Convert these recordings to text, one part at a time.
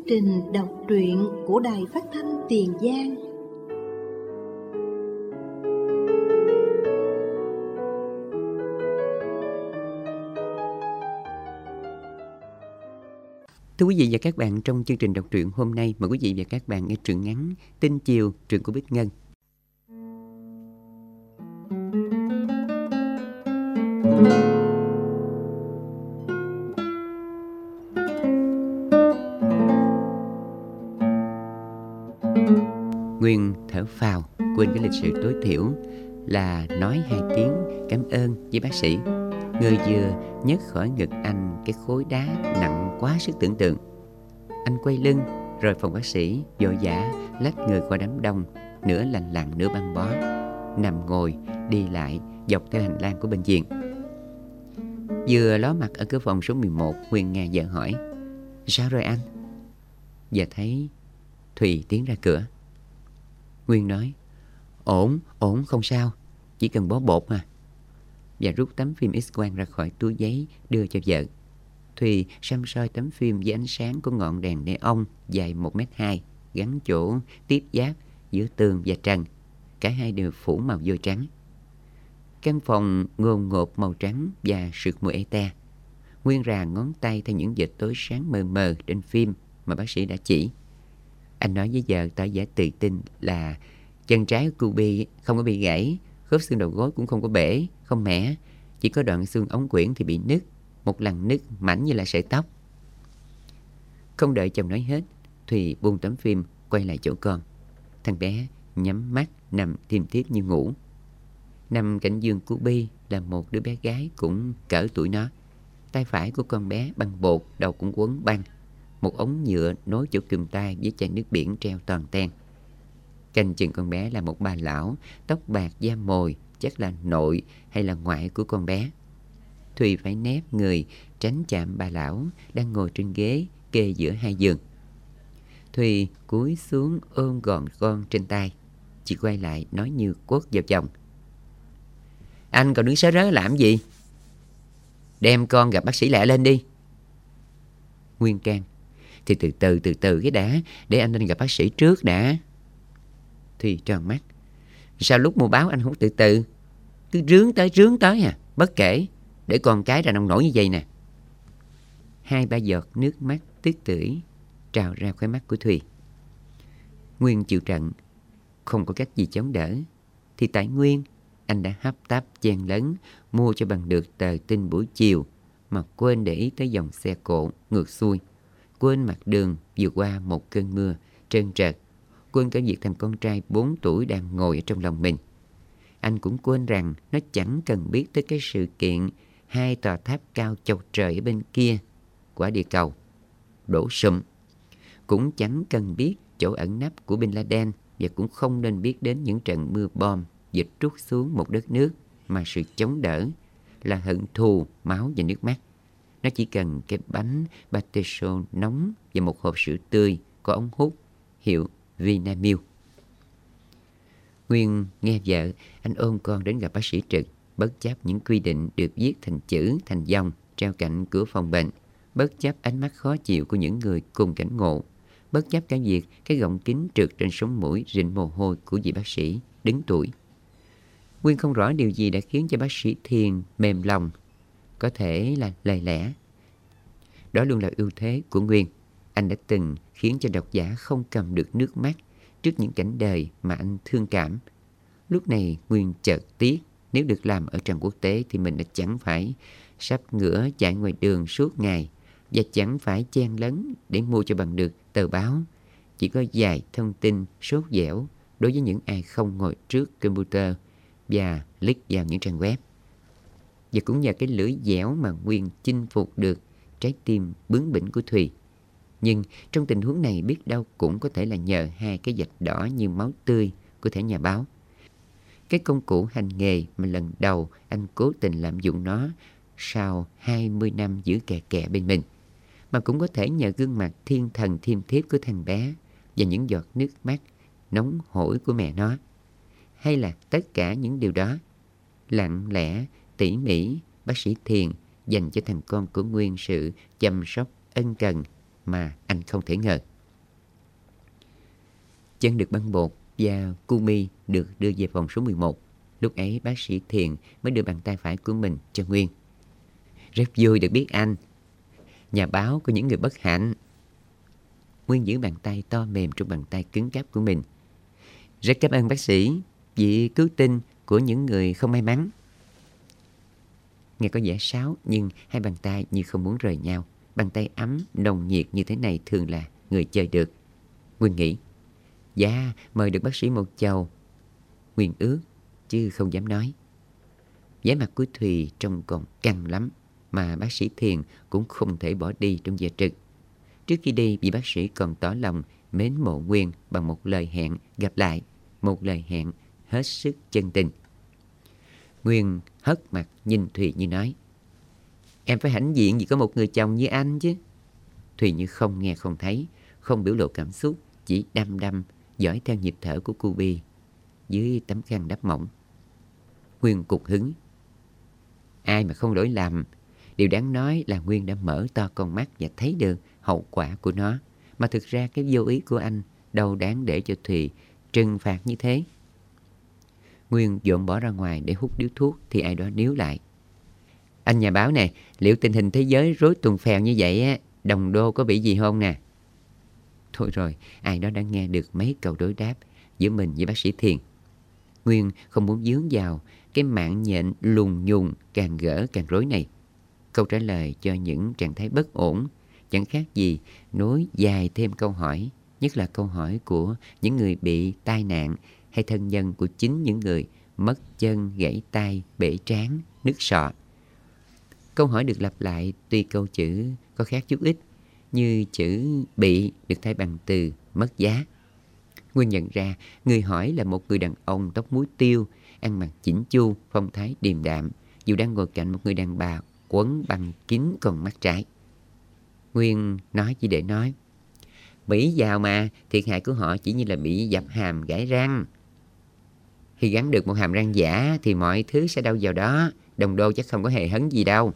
trình đọc truyện của Đài Phát thanh Tiền Giang. Thưa quý vị và các bạn, trong chương trình đọc truyện hôm nay, mời quý vị và các bạn nghe truyện ngắn Tinh Chiều, truyện của Bích Ngân. Nguyên thở phào, quên cái lịch sự tối thiểu là nói 2 tiếng cảm ơn với bác sĩ. Người vừa nhấc khỏi ngực anh cái khối đá nặng quá sức tưởng tượng. Anh quay lưng rồi phòng bác sĩ vội vã lách người qua đám đông, nửa lành lặn nửa băng bó, nằm ngồi đi lại dọc theo hành lang của bệnh viện. Vừa ló mặt ở cửa phòng số 11, Nguyên nghe vợ hỏi: "Sao rồi anh?" Và thấy Thùy tiến ra cửa. Nguyên nói: Ổn, không sao, chỉ cần bó bột mà." Và rút tấm phim X-quang ra khỏi túi giấy đưa cho vợ. Thùy săm soi tấm phim với ánh sáng của ngọn đèn neon dài 1m2 gắn chỗ tiếp giáp giữa tường và trần. Cả hai đều phủ màu vôi trắng. Căn phòng ngồn ngộp màu trắng và sượt mùi ete. Nguyên rà ngón tay theo những vệt tối sáng mờ mờ trên phim mà bác sĩ đã chỉ. Anh nói với vợ tỏ vẻ tự tin là chân trái của cô Bi không có bị gãy, khớp xương đầu gối cũng không có bể, không mẻ, chỉ có đoạn xương ống quyển thì bị nứt, một lần nứt mảnh như là sợi tóc. Không đợi chồng nói hết, Thùy buông tấm phim quay lại chỗ con. Thằng bé nhắm mắt nằm thiêm thiếp như ngủ. Nằm cạnh giường của Bi là một đứa bé gái cũng cỡ tuổi nó. Tay phải của con bé băng bột, đầu cũng quấn băng. Một ống nhựa nối chỗ cùm tay với chai nước biển treo toàn ten. Canh chừng con bé là một bà lão, tóc bạc da mồi, chắc là nội hay là ngoại của con bé. Thùy phải nép người tránh chạm bà lão đang ngồi trên ghế kê giữa hai giường. Thùy cúi xuống ôm gọn con trên tay. Chị quay lại nói như quất vào chồng: "Anh còn đứng sớ rớ làm gì? Đem con gặp bác sĩ lẹ lên đi." Nguyên can: "Thì từ từ cái đã, để anh lên gặp bác sĩ trước đã." Thùy tròn mắt: "Sao lúc mua báo anh không từ từ? Cứ rướng tới à, bất kể, để con cái ra nông nổi như vậy nè." 2-3 giọt nước mắt tức tưởi trào ra khóe mắt của Thùy. Nguyên chịu trận, không có cách gì chống đỡ. Thì tại Nguyên, anh đã hấp tấp chen lấn mua cho bằng được tờ tin buổi chiều mà quên để ý tới dòng xe cộ ngược xuôi, quên mặt đường vừa qua một cơn mưa trơn trượt, quên cả việc thằng con trai 4 tuổi đang ngồi ở trong lòng mình. Anh cũng quên rằng nó chẳng cần biết tới cái sự kiện 2 tòa tháp cao chọc trời ở bên kia quả địa cầu đổ sụm, cũng chẳng cần biết chỗ ẩn nấp của Bin Laden, và cũng không nên biết đến những trận mưa bom dịch trút xuống một đất nước mà sự chống đỡ là hận thù, máu và nước mắt. Nó chỉ cần cái bánh pate nóng và một hộp sữa tươi có ống hút hiệu Vinamilk. Nguyên nghe vợ, anh ôm con đến gặp bác sĩ Trực, bất chấp những quy định được viết thành chữ, thành dòng treo cạnh cửa phòng bệnh, bất chấp ánh mắt khó chịu của những người cùng cảnh ngộ, bất chấp cả việc cái gọng kính trượt trên sống mũi rịn mồ hôi của vị bác sĩ đứng tuổi. Nguyên không rõ điều gì đã khiến cho bác sĩ Thiền mềm lòng. Có thể là lời lẽ. Đó luôn là ưu thế của Nguyên. Anh đã từng khiến cho độc giả không cầm được nước mắt trước những cảnh đời mà anh thương cảm. Lúc này Nguyên chợt tiếc, nếu được làm ở trạm quốc tế thì mình đã chẳng phải sắp ngửa chạy ngoài đường suốt ngày, và chẳng phải chen lấn để mua cho bằng được tờ báo. Chỉ có vài thông tin sốt dẻo đối với những ai không ngồi trước computer và click vào những trang web. Và cũng nhờ cái lưỡi dẻo mà Nguyên chinh phục được trái tim bướng bỉnh của Thùy. Nhưng trong tình huống này biết đâu cũng có thể là nhờ 2 cái vạch đỏ như máu tươi của thẻ nhà báo. Cái công cụ hành nghề mà lần đầu anh cố tình lạm dụng nó sau 20 năm giữ kè kè bên mình. Mà cũng có thể nhờ gương mặt thiên thần thiêm thiếp của thằng bé và những giọt nước mắt nóng hổi của mẹ nó. Hay là tất cả những điều đó, lặng lẽ, tỉ mỉ, bác sĩ Thiền dành cho thằng con của Nguyên sự chăm sóc ân cần mà anh không thể ngờ. Chân được băng bột và Kumi được đưa về phòng số 11. Lúc ấy bác sĩ Thiền mới đưa bàn tay phải của mình cho Nguyên. Rất vui được biết anh, nhà báo của những người bất hạnh. Nguyên giữ bàn tay to mềm trong bàn tay cứng cáp của mình. Rất cảm ơn bác sĩ vì cứu tinh của những người không may mắn. Nghe có vẻ sáo nhưng hai bàn tay như không muốn rời nhau. Bàn tay ấm, nồng nhiệt như thế này thường là người chơi được. Nguyên nghĩ, dạ, mời được bác sĩ một chầu. Nguyên ước, chứ không dám nói. Vẻ mặt của Thùy trông còn căng lắm, mà bác sĩ Thiền cũng không thể bỏ đi trong giờ trực. Trước khi đi, vị bác sĩ còn tỏ lòng mến mộ Nguyên bằng một lời hẹn gặp lại, một lời hẹn hết sức chân tình. Nguyên hất mặt nhìn Thùy như nói, em phải hãnh diện vì có một người chồng như anh chứ. Thùy như không nghe không thấy, không biểu lộ cảm xúc, chỉ đăm đăm dõi theo nhịp thở của cô Bi dưới tấm khăn đắp mỏng. Nguyên cục hứng. Ai mà không lỗi lầm. Điều đáng nói là Nguyên đã mở to con mắt và thấy được hậu quả của nó. Mà thực ra cái vô ý của anh đâu đáng để cho Thùy trừng phạt như thế. Nguyên dọn bỏ ra ngoài để hút điếu thuốc thì ai đó níu lại. Anh nhà báo nè, liệu tình hình thế giới rối tuần phèo như vậy á, đồng đô có bị gì không nè? Thôi rồi, ai đó đã nghe được mấy câu đối đáp giữa mình với bác sĩ Thiền. Nguyên không muốn dướng vào cái mạng nhện lùng nhùng càng gỡ càng rối này. Câu trả lời cho những trạng thái bất ổn chẳng khác gì nối dài thêm câu hỏi, nhất là câu hỏi của những người bị tai nạn hay thân nhân của chính những người mất chân, gãy tay, bể trán, nứt sọ. Câu hỏi được lặp lại tuy câu chữ có khác chút ít, như chữ bị được thay bằng từ mất giá. Nguyên nhận ra người hỏi là một người đàn ông tóc muối tiêu, ăn mặc chỉnh chu, phong thái điềm đạm, dù đang ngồi cạnh một người đàn bà quấn băng kín con mắt trái. Nguyên nói chỉ để nói, Mỹ giàu mà, thiệt hại của họ chỉ như là bị dập hàm gãy răng. Khi gắn được một hàm răng giả thì mọi thứ sẽ đâu vào đó, đồng đô chắc không có hề hấn gì đâu.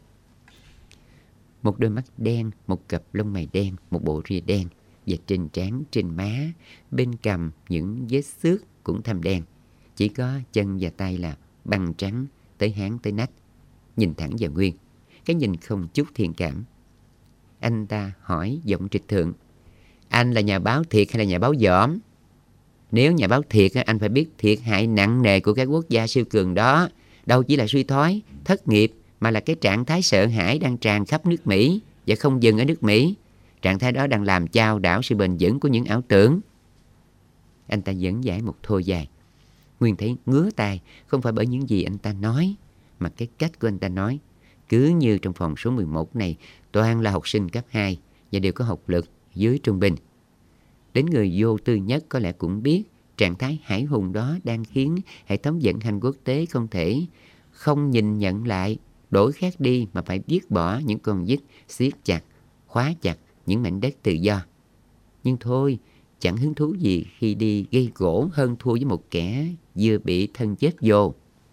Một đôi mắt đen, một cặp lông mày đen, một bộ ria đen, và trên trán, trên má, bên cằm những vết xước cũng thâm đen. Chỉ có chân và tay là băng trắng tới háng tới nách. Nhìn thẳng vào Nguyên, cái nhìn không chút thiện cảm. Anh ta hỏi giọng trịch thượng, anh là nhà báo thiệt hay là nhà báo dỏm? Nếu nhà báo thiệt, anh phải biết thiệt hại nặng nề của các quốc gia siêu cường đó đâu chỉ là suy thoái, thất nghiệp, mà là cái trạng thái sợ hãi đang tràn khắp nước Mỹ và không dừng ở nước Mỹ. Trạng thái đó đang làm chao đảo sự bền vững của những ảo tưởng. Anh ta dẫn giải một thô dài. Nguyên thấy ngứa tai, không phải bởi những gì anh ta nói, mà cái cách của anh ta nói. Cứ như trong phòng số 11 này toàn là học sinh cấp 2 và đều có học lực dưới trung bình. Đến người vô tư nhất có lẽ cũng biết trạng thái hải hùng đó đang khiến hệ thống vận hành quốc tế không thể không nhìn nhận lại, đổi khác đi mà phải viết bỏ những con dứt siết chặt, khóa chặt những mảnh đất tự do. Nhưng thôi, chẳng hứng thú gì khi đi gây gỗ hơn thua với một kẻ vừa bị thân chết vô.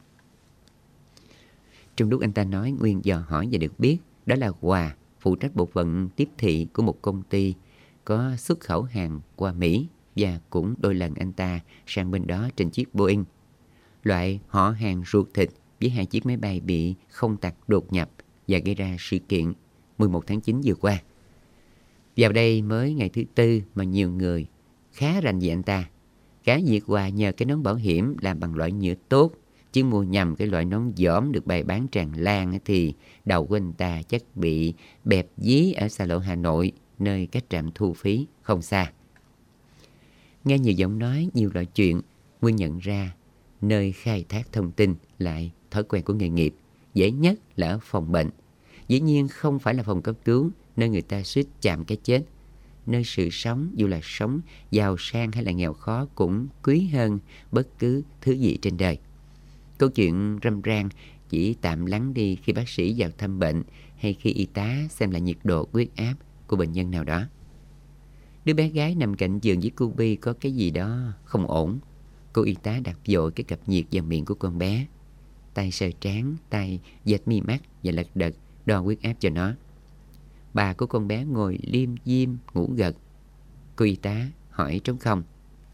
Trong lúc anh ta nói, Nguyên dò hỏi và được biết đó là Hòa, phụ trách bộ phận tiếp thị của một công ty có xuất khẩu hàng qua Mỹ, và cũng đôi lần anh ta sang bên đó trên chiếc Boeing, loại họ hàng ruột thịt với hai chiếc máy bay bị không tặc đột nhập và gây ra sự kiện 11 tháng 9 vừa qua. Vào đây mới ngày thứ tư mà nhiều người khá rành về anh ta. Cả việc Hòa nhờ cái nón bảo hiểm làm bằng loại nhựa tốt, chứ mua nhầm cái loại nón dỏm được bày bán tràn lan thì đầu của anh ta chắc bị bẹp dí ở xa lộ Hà Nội, nơi cách trạm thu phí không xa. Nghe nhiều giọng nói, nhiều loại chuyện, Nguyên nhận ra nơi khai thác thông tin lại thói quen của nghề nghiệp. Dễ nhất là ở phòng bệnh. Dĩ nhiên không phải là phòng cấp cứu, nơi người ta suýt chạm cái chết. Nơi sự sống, dù là sống giàu sang hay là nghèo khó, cũng quý hơn bất cứ thứ gì trên đời. Câu chuyện râm ran chỉ tạm lắng đi khi bác sĩ vào thăm bệnh hay khi y tá xem lại nhiệt độ, huyết áp của bệnh nhân nào đó. Đứa bé gái nằm cạnh giường với cô Bi có cái gì đó không ổn. Cô y tá đặt vội cái cặp nhiệt vào miệng của con bé. Tay sờ trán, tay dệt mi mắt và lật đật đo huyết áp cho nó. Bà của con bé ngồi liêm diêm ngủ gật. Cô y tá hỏi trống không,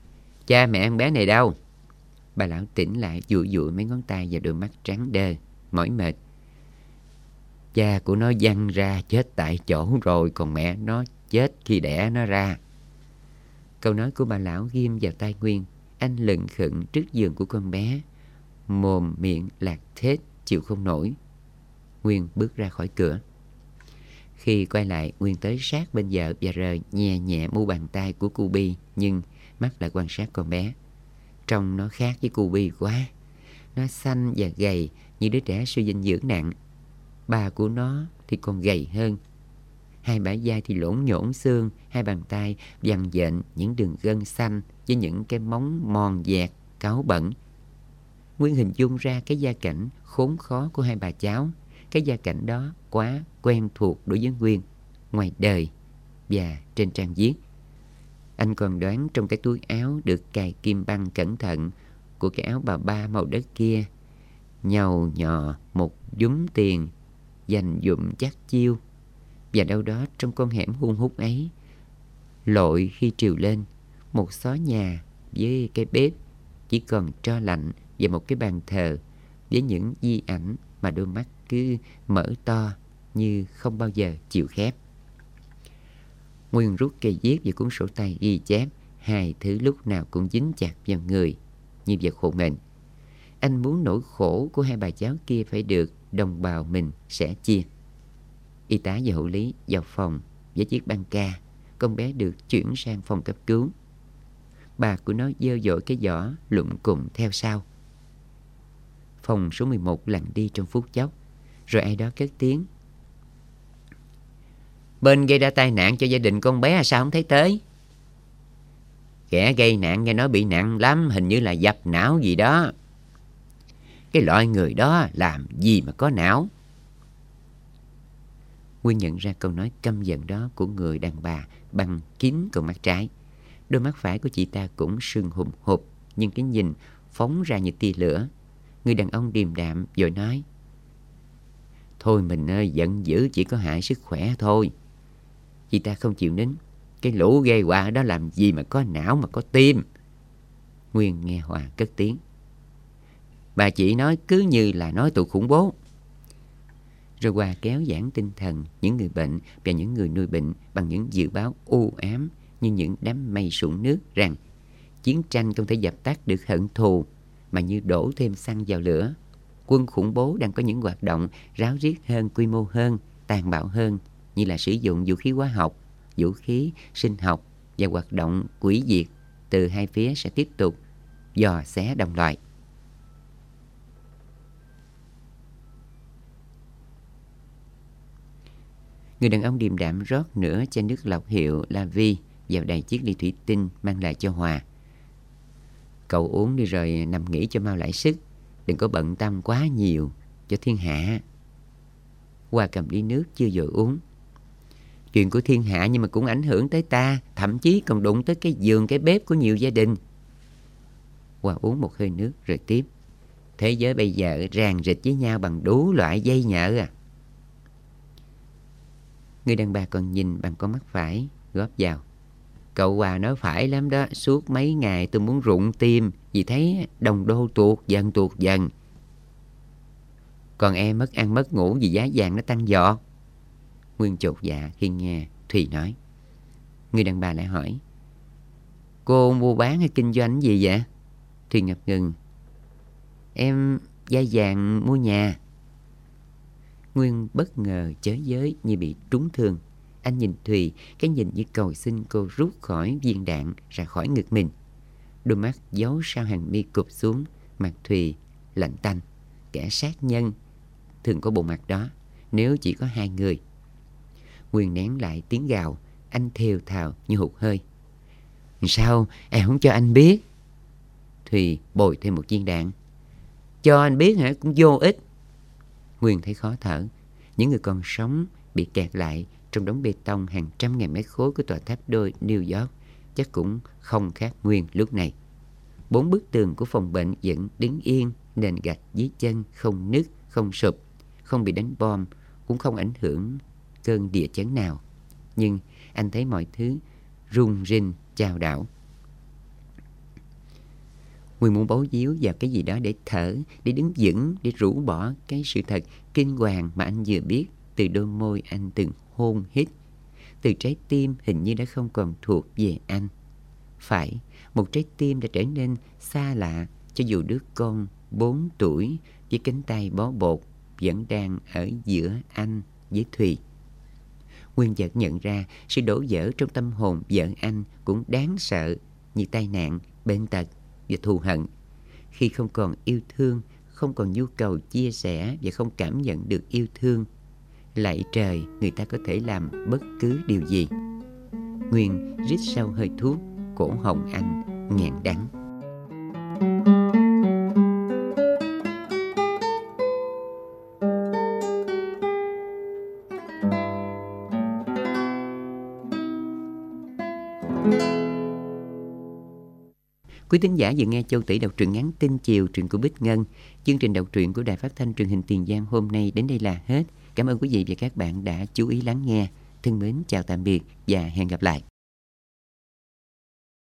Cha mẹ con bé này đâu? Bà lão tỉnh lại, dụi dụi mấy ngón tay và đôi mắt trắng đơ, mỏi mệt. Cha của nó văng ra chết tại chỗ rồi, còn mẹ nó chết khi đẻ nó ra. Câu nói của bà lão ghim vào tai Nguyên. Anh lững khựng trước giường của con bé, mồm miệng lạc thết, chịu không nổi. Nguyên bước ra khỏi cửa. Khi quay lại, Nguyên tới sát bên vợ và rời nhẹ nhẹ mu bàn tay của cu Bi, nhưng mắt lại quan sát con bé. Trông nó khác với cu Bi quá. Nó xanh và gầy như đứa trẻ suy dinh dưỡng nặng. Ba của nó thì còn gầy hơn. Hai bả vai thì lổn nhổn xương, hai bàn tay vằn vện những đường gân xanh với những cái móng mòn dẹt, cáu bẩn. Nguyên hình dung ra cái gia cảnh khốn khó của hai bà cháu. Cái gia cảnh đó quá quen thuộc đối với Nguyên, ngoài đời và trên trang viết. Anh còn đoán trong cái túi áo được cài kim băng cẩn thận của cái áo bà ba màu đất kia, nhàu nhọ một dúm tiền dành dụm chắc chiêu. Và đâu đó trong con hẻm hun hút ấy, lội khi triều lên, một xó nhà với cái bếp chỉ còn tro lạnh và một cái bàn thờ với những di ảnh mà đôi mắt cứ mở to như không bao giờ chịu khép. Nguyên rút cây viết và cuốn sổ tay ghi chép hai thứ lúc nào cũng dính chặt vào người như vật hộ mệnh. Anh muốn nỗi khổ của hai bà cháu kia phải được đồng bào mình sẻ chia. Y tá và hộ lý vào phòng với chiếc băng ca. Con bé được chuyển sang phòng cấp cứu. Bà của nó dơ dội cái giỏ lụm cụm theo sau. Phòng số 11 lặng đi trong phút chốc. Rồi ai đó cất tiếng: Bên gây ra tai nạn cho gia đình con bé sao không thấy tới? Kẻ gây nạn nghe nói bị nặng lắm, hình như là dập não gì đó. Cái loại người đó làm gì mà có não? Nguyên nhận ra câu nói căm giận đó của người đàn bà bằng kín con mắt trái. Đôi mắt phải của chị ta cũng sưng hùm hụp, nhưng cái nhìn phóng ra như tia lửa. Người đàn ông điềm đạm rồi nói: Thôi mình ơi, giận dữ chỉ có hại sức khỏe thôi. Chị ta không chịu nín: Cái lũ gây họa đó làm gì mà có não mà có tim? Nguyên nghe Hòa cất tiếng: Bà chị nói cứ như là nói tụi khủng bố. Rồi Hòa kéo giãn tinh thần những người bệnh và những người nuôi bệnh bằng những dự báo u ám như những đám mây sụn nước rằng chiến tranh không thể dập tắt được hận thù, mà như đổ thêm xăng vào lửa. Quân khủng bố đang có những hoạt động ráo riết hơn, quy mô hơn, tàn bạo hơn, như là sử dụng vũ khí hóa học, vũ khí sinh học và hoạt động hủy diệt từ hai phía sẽ tiếp tục dò xé đồng loại. Người đàn ông điềm đạm rót nửa chai nước lọc hiệu La Vi vào đầy chiếc ly thủy tinh mang lại cho Hòa. Cậu uống đi rồi nằm nghỉ cho mau lại sức. Đừng có bận tâm quá nhiều cho thiên hạ. Hòa cầm ly nước chưa vội uống. Chuyện của thiên hạ nhưng mà cũng ảnh hưởng tới ta, thậm chí còn đụng tới cái giường, cái bếp của nhiều gia đình. Hòa uống một hơi nước rồi tiếp: Thế giới bây giờ ràng rịch với nhau bằng đủ loại dây nhợ à. Người đàn bà còn nhìn bằng con mắt phải, góp vào: Cậu Hòa nói phải lắm đó. Suốt mấy ngày tôi muốn rụng tim vì thấy đồng đô tuột dần. Còn em mất ăn mất ngủ vì giá vàng nó tăng giọt. Nguyên chột dạ khi nghe Thùy nói. Người đàn bà lại hỏi: Cô mua bán hay kinh doanh gì vậy? Thùy ngập ngừng: Em vay vàng mua nhà. Nguyên bất ngờ chới giới như bị trúng thương. Anh nhìn Thùy, cái nhìn như cầu xin cô rút khỏi viên đạn ra khỏi ngực mình. Đôi mắt giấu sau hàng mi cụp xuống, mặt Thùy lạnh tanh. Kẻ sát nhân thường có bộ mặt đó nếu chỉ có hai người. Nguyên nén lại tiếng gào. Anh thều thào như hụt hơi: Sao em không cho anh biết? Thùy bồi thêm một viên đạn: Cho anh biết hả? Cũng vô ích. Nguyên thấy khó thở. Những người còn sống bị kẹt lại trong đống bê tông hàng trăm ngàn mét khối của tòa tháp đôi New York chắc cũng không khác Nguyên lúc này. 4 bức tường của phòng bệnh vẫn đứng yên, nền gạch dưới chân không nứt, không sụp, không bị đánh bom, cũng không ảnh hưởng cơn địa chấn nào. Nhưng anh thấy mọi thứ rung rinh chao đảo. Nguyên muốn bấu víu vào cái gì đó để thở, để đứng vững, để rũ bỏ cái sự thật kinh hoàng mà anh vừa biết từ đôi môi anh từng hôn hít, từ trái tim hình như đã không còn thuộc về anh. Phải, một trái tim đã trở nên xa lạ cho dù đứa con 4 tuổi với cánh tay bó bột vẫn đang ở giữa anh với Thùy. Nguyên chợt nhận ra sự đổ vỡ trong tâm hồn vợ anh cũng đáng sợ như tai nạn, bệnh tật và thù hận. Khi không còn yêu thương, không còn nhu cầu chia sẻ và không cảm nhận được yêu thương, lạy trời, người ta có thể làm bất cứ điều gì. Nguyên rít sâu hơi thuốc, cổ họng anh nghẹn đắng. Quý thính giả vừa nghe Châu Tỷ đọc truyện ngắn Tinh Chiều, truyện của Bích Ngân. Chương trình đọc truyện của Đài Phát thanh Truyền hình Tiền Giang hôm nay đến đây là hết. Cảm ơn quý vị và các bạn đã chú ý lắng nghe. Thân mến chào tạm biệt và hẹn gặp lại.